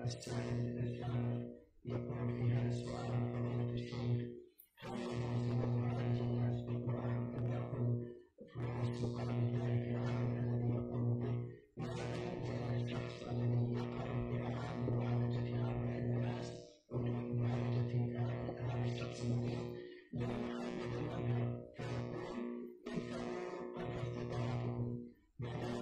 السائل الثاني يقول في هذا السؤال فضيلة الشيخ: هل يجوز معالج الناس بالقرآن أن يأخذ فلوس مقابل ذلك العمل الذي يقوم به؟ مثلا يجعل الشخص الذي يقوم بمعالجة هؤلاء الناس أو بمعالجة هذا الشخص المريض لا يحدد المبلغ، فيقول: ادفعوا قدر استطاعتكم، معناه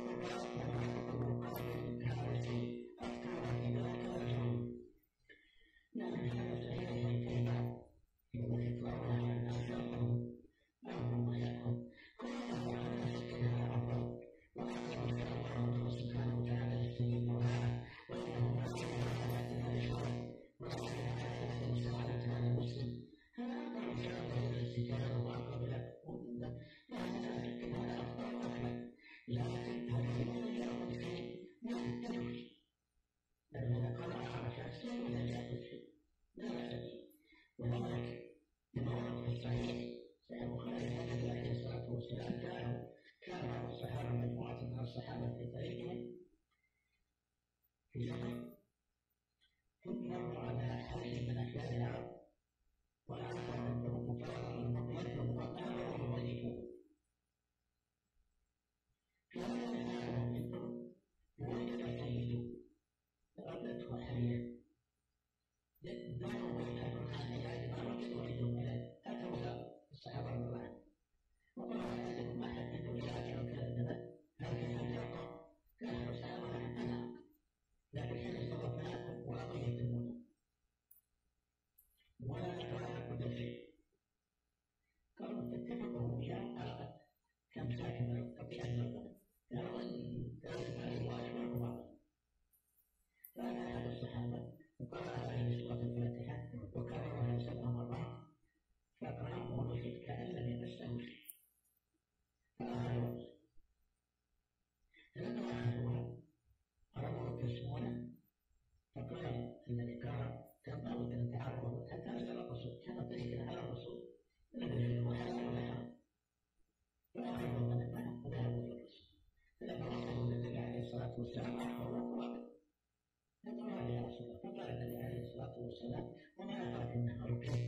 مقابل هذا الشيء أفتون في ذلك الرجل. نعم، هذا صحيح كيف يطلعون على الناس يأخذون معهم ما يأخذ، كل هذا لا شك أنها أفضل، وهذا الله سبحانه وتعالى يستجيب دعاءه، وإنه ما كان على الشرع ولا على مساعدة هذا المسلم. هذا أقرب مساعدة للاستجابة وأقرب لك ومنك، لا شك أنها أفضل وأحلى، لكن هذا الذي يأخذ شيء لا يجوز. لأننا قرأ على شخص ولا يأخذ شيء لا بأس به، وذلك لما ورد في الصحيح صحيح البخاري أن النبي عليه الصلاة والسلام كان الصحابة مجموعة من الصحابة في طريقهم في سفر، ثم مروا على حي من أحياء العرب وعرفوا أنهم مجرد يدهم وقالوا ويضيفون. في هذا الحال منهم وجد سيد فأردته حريا دعوا ويحبون عن عباد الرجل وجدوا ملك أتوا الصحابة رضي الله عنهم وقالوا: هل أحدكم أحد عنده إجازة أو كذا؟ هل كان يقع؟ كان الصحابة أنا، لكن حين استضفناكم وأضيفتمونا ولا نتعلم كل شيء. قالوا: تتفقوا يا قلقت كم ساكن الطبيعة المرضى، قالوا أن ذلك الواجب والواقع. فأنا أحد الصحابة وقرأ عليه سورة الفاتحة وكررها 7 مرات، فقرأه ونشد كأن لم يمسه شيء، فأخذ وقت. فلما أخذوها قرأوا يقسمونه، فقال الذي قرأ: تنبغي أن تعرفوا حتى أسأل الرسول، كان طريقا على الرسول لم يجد وحسن ولا حرم، فأخذوا من المعنى وذهبوا في الرسول. فلما وصلوا للنبي عليه الصلاة والسلام أخبروا قرابة، فقال: يا رسول الله، فقال النبي عليه الصلاة والسلام: وما أدراك أنها ركن؟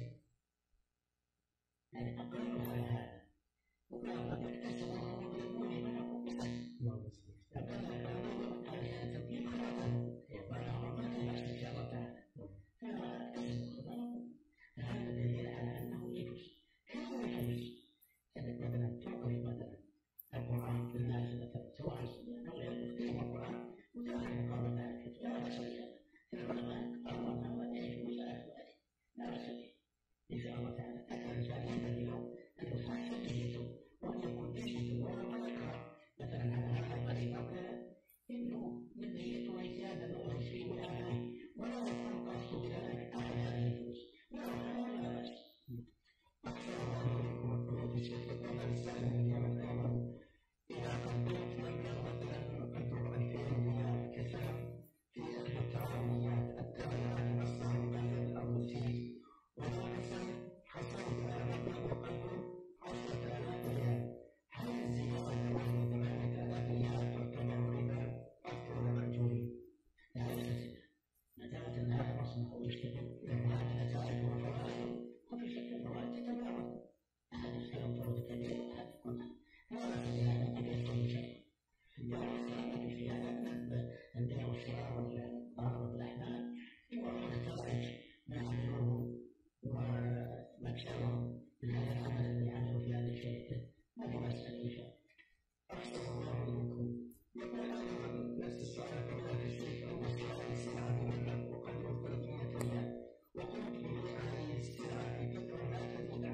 يعني أقروا على هذا، وقال: قد اكتسبوا ويقولون منكم بسن، فقال: قالوا عليها تبين خلاصه، وقال: ربنا لا استجابة تعالى، فاكتسبوا خبرهم. فهذا دليل على أنه يجوز. كيف يجوز؟ يعني مثلا تعطي مثلا القرآن للناس مثلا سواء الصبيان أو غير مسلم القرآن وتأخذ مقابل ذلك لا بأس بها. فالعلماء قالوا أنه يجوز أخذ ذلك لا بأس به إن شاء الله تعالى. لكن الإنسان ينبغي له أن يصحح نيته وأن يكون جيد ولو يكره مثلا على هذا الطريق أو كذا، إنه من نيته زيادة أو شيء ولا ولا يكون قصده بذلك أحد هذا يجوز ولا بأس. أكثر ذلك وقلت الشيخ قال السائل اليوم الأول: إذا قدمت مبلغ مثلا قدره 2000 ريال كسام في أحد التعاونيات التابعة لمصنع البلد أو السيد، والكسام حصلت على مبلغ قدره 10,000 ريال، هل الزيادة نحو 8,000 ريال تعتبر ربا أكثر مأجورين؟ لا يستطيع ما دامت أن هذا مصنع ويشتغل لأن هذه نتائج وفوائد، وفي شك الفوائد تتباعد، أحد يسأل فرض كبير وأحد يكون هذا الزيادة قد يكون شيء. يعني السبب في هذا البيع والشراء والضرر والأحمال هو النتائج ما عملوه ومكسبهم من هذا العمل الذي عملوا في هذه الشركة، ما في مسألة إن شاء الله. أحسن الله إليكم. يقول أيضا نفس السؤال فضيلة الشيخ: المشروع السلعة بمبلغ وقدره 300 ريال، وقمت ببيع هذه السلعة في فترة لا تزيد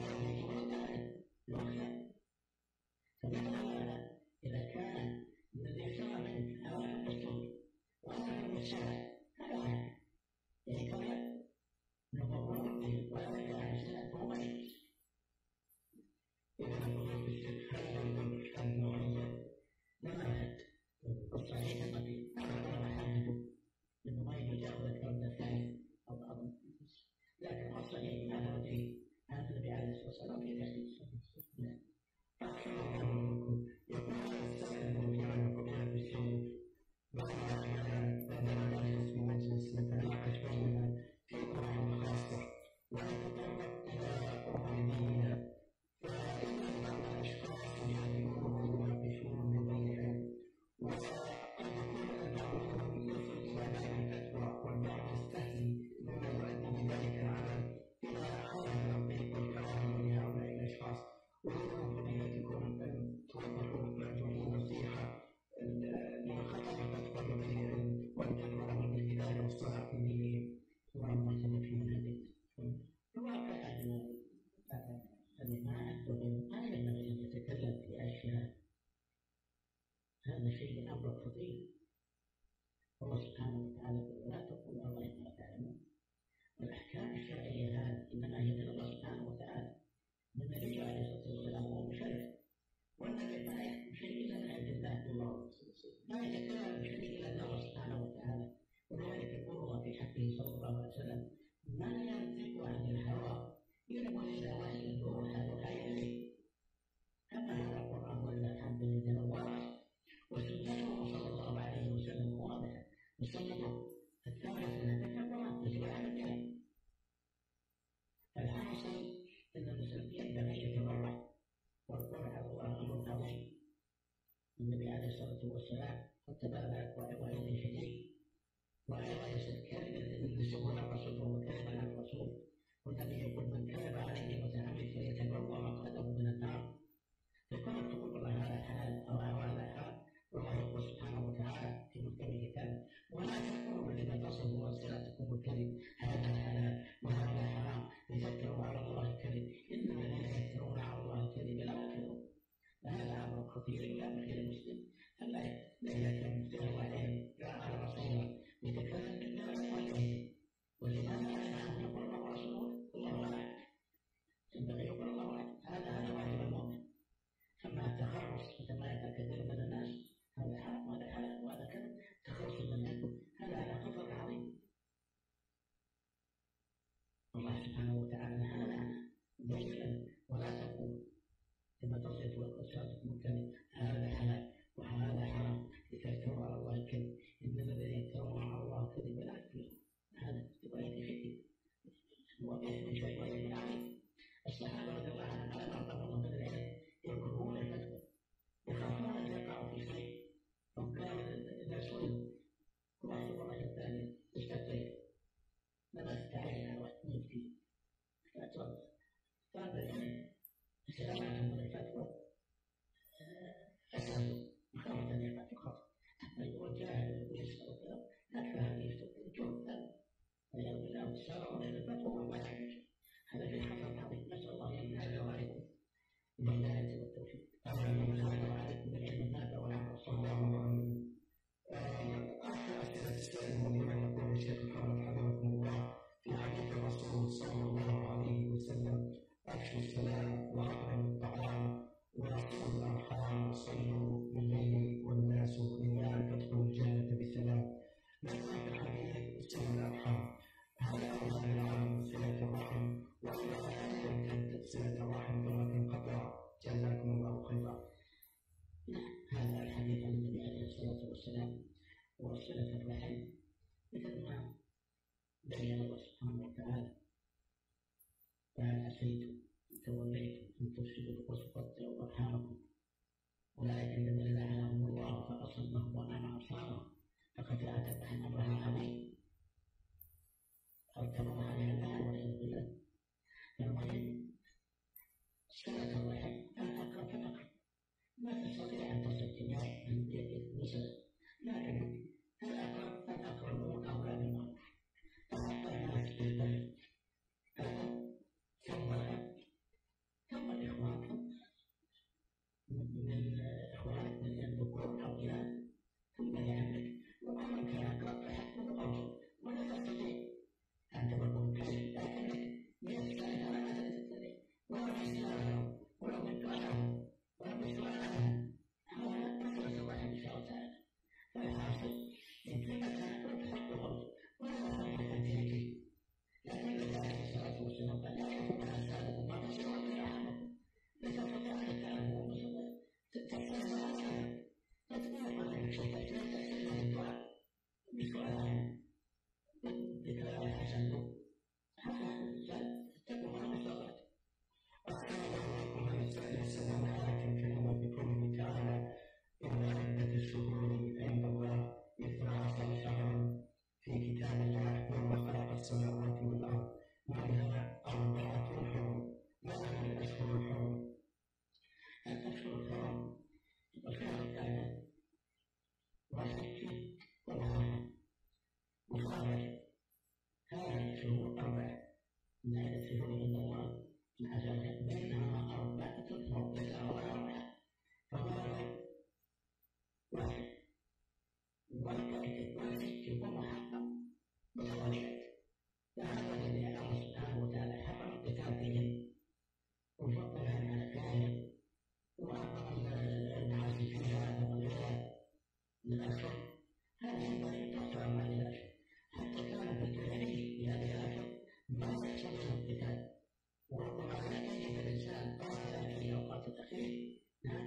فمثلا إذا كان الذي اشترى منك أمام الدستور وأمام الشارع هذا واحد يشتري نظره به ولا يجعل سنة مميز. إذا نظر في الشرك هذا يدرك المعين لا أحد والصحيح الذي أخذ محله من غير يأخذ الكون الثاني أو أظن لكن الصحيح ما الذي هذا النبي عليه الصلاة والسلام في تحديث هذا شيء أمر خطير. الله سبحانه وتعالى يقول لا تقولوا على الله ما تعلمون. والأحكام الشرعية هذه إنما هي من الله سبحانه وتعالى. النبي عليه الصلاة والسلام هو مشرف والنبي ما يحكم شيء إلا من عند الله ما يتكلم بشيء إلا الله سبحانه وتعالى. ولذلك يقول الله في حقه صلى الله عليه وسلم ما ينطق عن الهوى إن إلا وحي يوحى إليه. أما هذا القرآن ولله الحمد لله واضح وسنته صلى الله عليه وسلم واضحة وسنته الثابتة لنا كالقرآن تجب على الجميع. الحاصل أن المسلم ينبغي يتبرع والقرآن على الله أمر عظيم. النبي عليه الصلاة والسلام قد تبرع وعلم شديد وأيضا يصل كلمة الذي يسمون الرسول وكلمة عن الرسول. والنبي يقول من كذب عليه متعمد فليتبوأ مقعده من النار. فكما تقول الله هذا حلال أو هذا حرام والله يقول سبحانه وتعالى في محكم الكتاب ولا تقولوا لما تصف ألسنتكم الكذب هذا حلال وهذا حرام لتفتروا على الله الكذب إن الذين يفترون على الله الكذب لا يفلحون. فهذا أمر خطير لا بخير المسلم فلا يكون مفترا عليه على رسوله يتكلم بالله عليه. ولماذا لا يقول الله ورسوله الله أعلم ينبغي يقول الله أعلم. هذا واجب المؤمن. أما التخرص مثل ما يتكلم من الناس هذا حرام وهذا حلال وهذا كذا تخرص من يكون هذا على خطر عظيم. الله سبحانه وتعالى نهانا عنه بينا ولا تقول كما تصف ألسنتكم الكذب هذا حلال وهذا حرام لتفتروا على الله الكذب إن الذين يفترون على الله الكذب لا يفلحون. هذا رواية شديد وإثم شيء وإثم عظيم. الصحابة رضي الله عنهم على مرضهم من العلم يكرهون الفتوى يخافون أن يقعوا في شيء فقال الرسول واحد ورجل الثاني استفتيت لما استعين ونفتي فتوى طلب العلم سلامة من الفتوى أسأله مخافة أن يقع في خطأ حتى يوجه ويسأل وكذا أكثر هذه الجهد ويقول له السلام من الفتوى وما يعيش. هذا في خطر عظيم. نسأل الله أن يجعل عليكم بالهداية والتوفيق. السلام عليكم بالعلم النافع والعمل الصالح. أحد أسئلة السائل لمن يقول الشيخ محمد حفظكم الله في حديث الرسول صلى الله عليه وسلم أفشوا السلام وأطعموا الطعام وأصلوا الأرحام وصلوا بالليل والناس نيام تدخلوا الجنة بسلام. نسمع في الحديث صلوا الأرحام هذا أمر العام صلة الرحم وإذا أحدثت صلة الرحم فلا تنقطع جزاكم الله خيرا. هذا الحديث عن النبي عليه الصلاة والسلام وصلة الرحم مثل ما بين الله سبحانه وتعالى فهل عسيتم إن توليتم أن تفسدوا وتقطعوا أرحامكم أولئك الذين لعنهم الله فأصمهم وأعمى أبصارهم فقد أتت عن أمرها عظيم أو تمر عليها الآن والعياذ بالله. المهم صلة الرحم الأقرب فالأقرب ما تستطيع أن تصل جميع النسب لكن الأقرب فالأقربون أولى بالمعروف. فحتى الناس بالبر ثم ولو كنت أعلم ولم يسمع عنها أولا أسأل الله إن شاء الله تعالى فالحاصل إن كلمة تحقق ولا فرق تنتهي لكن الله عليه الصلاة والسلام قال لا يكون أسأل الله تسوى بأحمد لتستطيع أن تعلم تتكلم عنها فتقول لك شيئا تستطيع الدعاء بسؤال بكلام حسن تكون عن الصلاة السلام عليكم كلمة بقوله تعالى إن عدة الشهور عند الله 12 شهرا في كتاب الله يوم خلق السماوات والأرض منها 4 حرم ما هي الأشهر الحرم؟ الأشهر الحرم وشهر كان وحج والحرم وخرج هذه الشهور 4 من عدة الشهور عند الله نزل بينها 4 حرم 9 فقال واحد والحج ومحرم وخرج فهذا الذي الله سبحانه وتعالى حرم القتال بهم وفضل على الكافر وأعطى الناس فيها وغيرها من الأشهر هذه التي تحترم على الأشهر حتى كان في الجاهلية في هذه الأشهر ما يحصل القتال وربما لا يجد الإنسان قاتلا في أوقات الأخير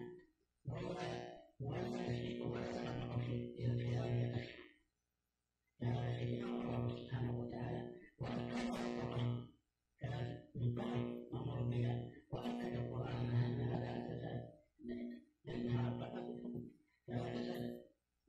ولا يشرك ولا يتنقع في هذه الأشهر هذا شيء الله سبحانه وتعالى وأكد القرآن كان من قبل أمر بها وأكد القرآن أن هذا لا تزال لأنها 4 حروف فلا تزال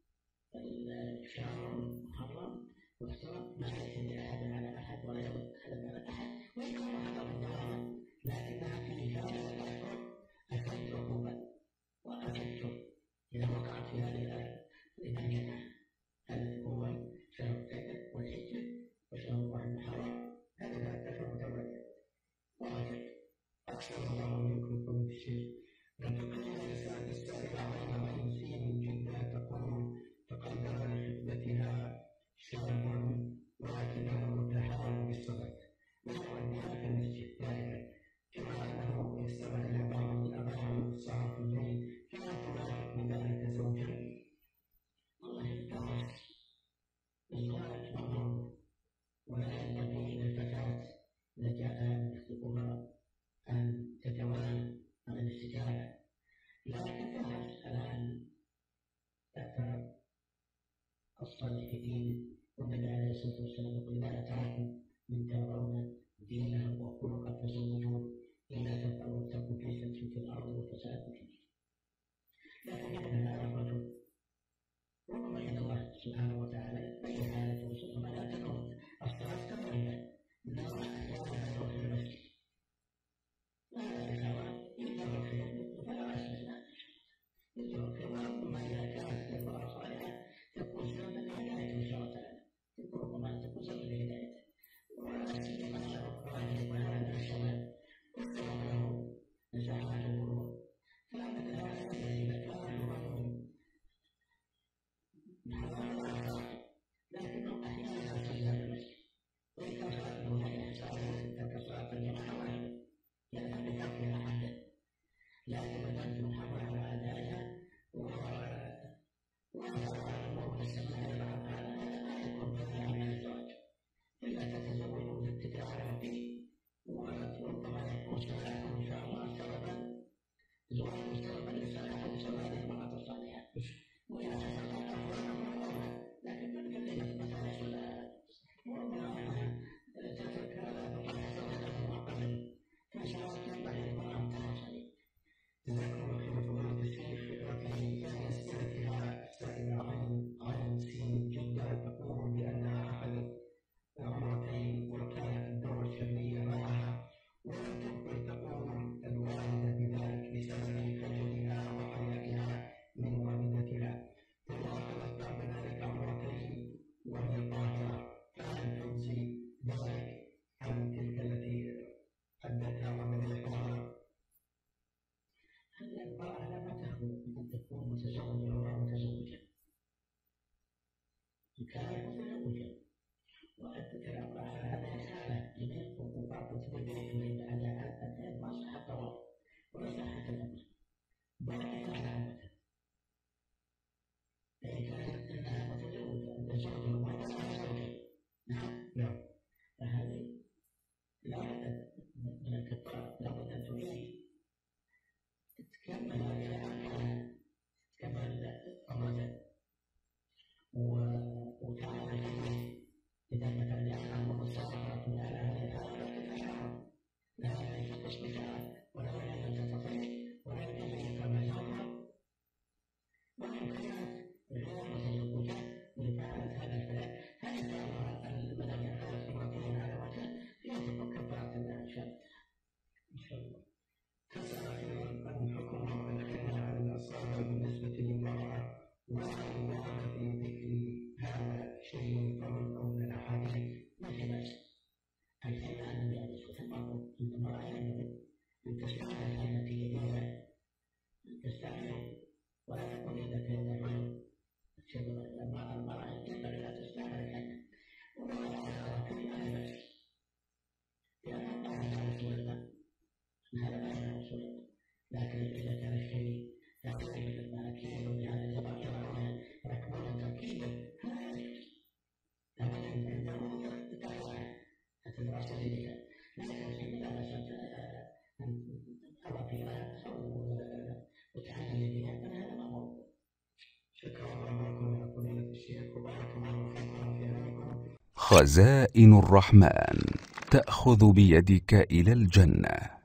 الشهر محرم واحترم ما يحل أحد على أحد ولا يرد أحد على أحد ويكون محرم دائما لكنها في هذه الأشهر أشد عقوبة وأشد إذا وقعت في هذه الآية لأن هذا هو شهر كذا والحجة وشهر المحرم هذا لا أشهر متوالية وأجل أكثر الله منكم قول الشيخ لم تقل الإنسان السائل على عين سين جدا تقول تقدم لخدمتها شرب ولكنه متحول بالصدق وهو أنها في المسجد دائما كما أنه يستمع إلى بعض الأغاني والسهر في الليل كما تلاحظ من ذلك زوجا الله يتقص الزواج مبروك ولا ينبغي للفتاة إذا جاء يخطبها أن تتوانى عن الاستجابة لكن تحرص على أن تأثر الصالحين والنبي عليه الصلاة والسلام يقول لا أتاكم من ترضون دينه وخلقه فزوجوه إلا تفعلوا تكن فتنة في الأرض وفساد كبير لكن يكون هذا الرجل ربما عند الله سبحانه وتعالى أي حالة وصفها لا تكون الصلاة كاملة إنما أحيانا تروح المسجد وهذا الهوى يجرى خير فلا أساس له يجرى خير وربما إذا كانت المرأة صالحة تكون سببا لهدايته إن شاء الله تعالى ربما تكون سببا لهدايته وأسجد الله القرآن وهذا الشباب واستمع له نجاحات القلوب فأنت لا تستطيع إذا كان الرجل لكنه أحيانا يصلي هذا المسجد وإن كان صلاته لا يحتاج تلك الصلاة الجماعة واحدة لأنها بتركها حدا لكن بدأت محمد على أدائها وهذا الأمر السماء يبعث على هذا يكون فيها من الزواج إلا تتزوجوا الابتداء على الدين وربما يكون صلاحه إن شاء الله سببا زواج سببا لصلاح سواء المرأة الصالحة وإذا تصلى أفضل لكن من كلمة مثلا صلاة وربما تترك هذا فقد صلاته معقدا فشاء ينبغي المرأة أن تصلي جزاكم الله خير فضيلة الشيخ في أسئلتها سائلة عن سين جدة تقول بأنها أخذت عمرتين وكانت الدورة الشهرية معها ولم تقبل تقول الوالدة بذلك بسبب خجلها وحيائها من والدتها ثم أخذت بعد ذلك عمرتين وهي طاهرة فهل تجزي ذلك عن تلك التي أدتها عمل الحرام؟ هل المرأة لا تخلو أن تكون متزوجة ولا متزوجة؟ إن كانت متزوجة وأدت الأمر على هذه الحالة لمن يكون بعض التدبير بعد أداء المصلحة الطوارئ وليس ولكن عامة فإن كانت أنها متزوجة زوجها وليس زوجها نعم فهذه لا بد من الكفارة، لا بد أن تعيد تكمل هذه الأحكام، تكمل الرجل وتعالى إذا مثلا يفعل مستقرة على هذه الحالة لا يجوز التصوير ولا يجوز التصوير ولا يجوز إقامة زوجها وإن كانت متزوجة وفعلت هذا الفعل هذه الذي يفعل في وجهه على وجه يجب كفارة إن شاء الله. تسأل أيضا عن حكم الخلاف على الأصابع بالنسبة للمرأة وهل في ذكر هذا شيء يفرق من الأحاديث مثل الحين عن النبي عليه الصلاة والسلام أن المرأة ينبغي أن تستعمل التي يدها تستعمل ولا تكون إذا كان الرجل المرأة ينبغي لا تستعمل الحين ولا تستعمل لأن الله عليه وسلم هذا لا يعلم رسول لكن إذا كان الشيء يقترب من الملكية وبهذا يبقى يكون تركيبا هذا يجوز لكن عندما تتابع تتدرس ذلك لكن الحين لا بأس أن ترى فيها أو وتعلم بها فهذا أمر. شكرا لكم يا فضيلة الشيخ وبارك الله فيكم في علمكم. خزائن الرحمن تأخذ بيدك إلى الجنة.